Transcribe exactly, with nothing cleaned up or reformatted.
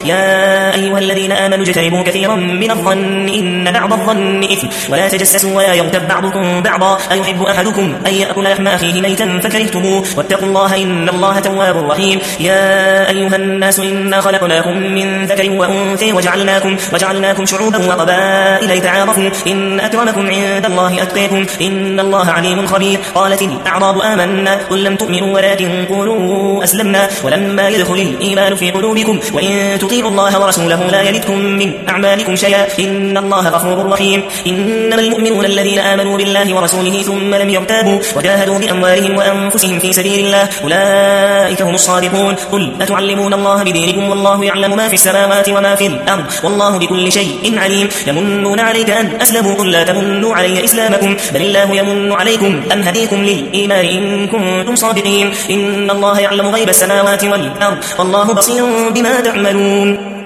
يا أيها الذين آمنوا اجتنبوا كثيرا من الظن إن بعض الظن إثم ولا تجسسوا ولا يغتب بعضكم بعضا أيحب أحدكم أن يأكل لحم أخيه ميتا فكرهتموه واتقوا الله إن الله تواب رحيم. يا أيها الناس إنا خلقناكم من ذكر وأنثى وجعلناكم, وجعلناكم شعوبا وقبائل لتعارفوا إن أكرمكم عند الله أتقاكم إن الله عليم خبير. قالت الأعراب آمنا قل لم تؤمنوا ولكن قولوا أسلمنا ولما يدخل الإيمان في قلوبكم وإن تطيعوا الله ورسوله لا يلدكم من أعمالكم شيئا إن الله غفور رحيم. إنما المؤمنون الذين آمنوا بالله ورسوله ثم لم يرتابوا وجاهدوا بأموالهم وأنفسهم في سبيل الله أولئك هم الصادقون. قل أتعلمون الله بدينكم والله يعلم ما في السماوات وما في الأرض والله بكل شيء عليم. يمنون عليك أن أسلموا قل لا تمنوا علي إسلامكم بل الله يمن عليكم أن هديكم للإيمان إن كنتم صادقين. إن الله يعلم غيب السماوات والأرض والله بصير بما تعملون.